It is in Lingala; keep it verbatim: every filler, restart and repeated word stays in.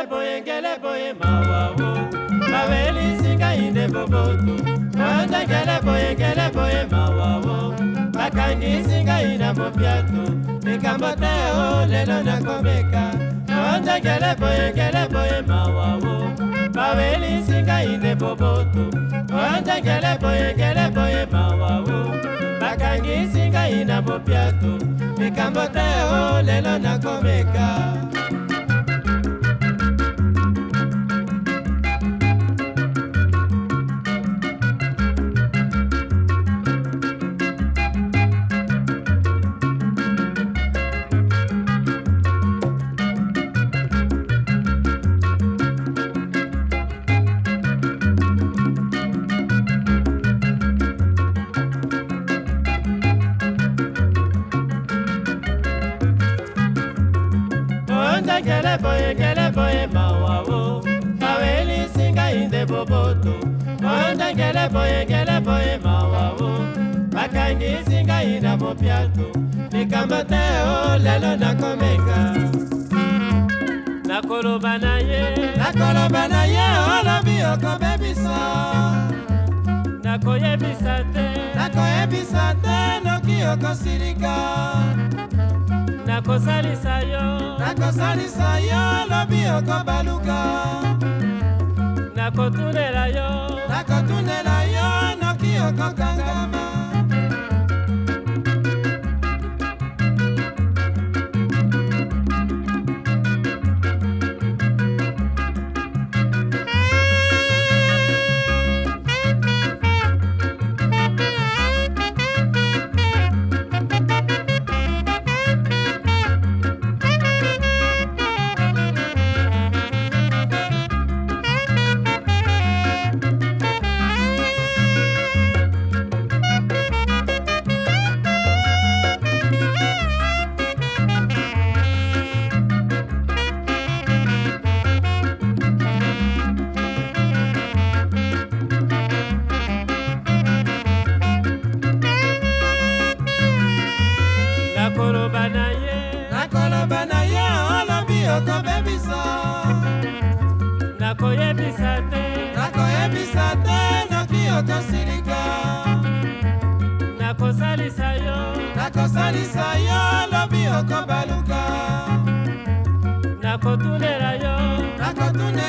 ngele boye ngele boye mawawo baweli singa inde boboto onda ngele boye ngele boye mawawo bakangi singa ina mopiato nikambote o lelo nakomeka onda ngele boye ngele boye mawawo baweli singa inde boboto onda ngele boye ngele boye mawawo bakangi singa ina mopiato nikambote o lelo nakomeka. Ngele boye ngele boye mawawo baweli singa inde boboto onda ngele boye ngele boye mawawo bakangi singa ina mopiato nikambote o lelo nakomeka nakoloba na ye nakoloba na ye olobi okobebisa nakoyebisa te nakoyebisa te noki okosilika nakosalisa yo nakosalisa yo lobi okobaluka nakotunela yo nakotunela yo noki okokangama. Nakoloba na ye nakoloba na ye olobi okobebisa nakoyebisa te nakoyebisa te noki okosilika nakosalisa yo nakosalisa yo lobi okobaluka nakotunela yo nakotunela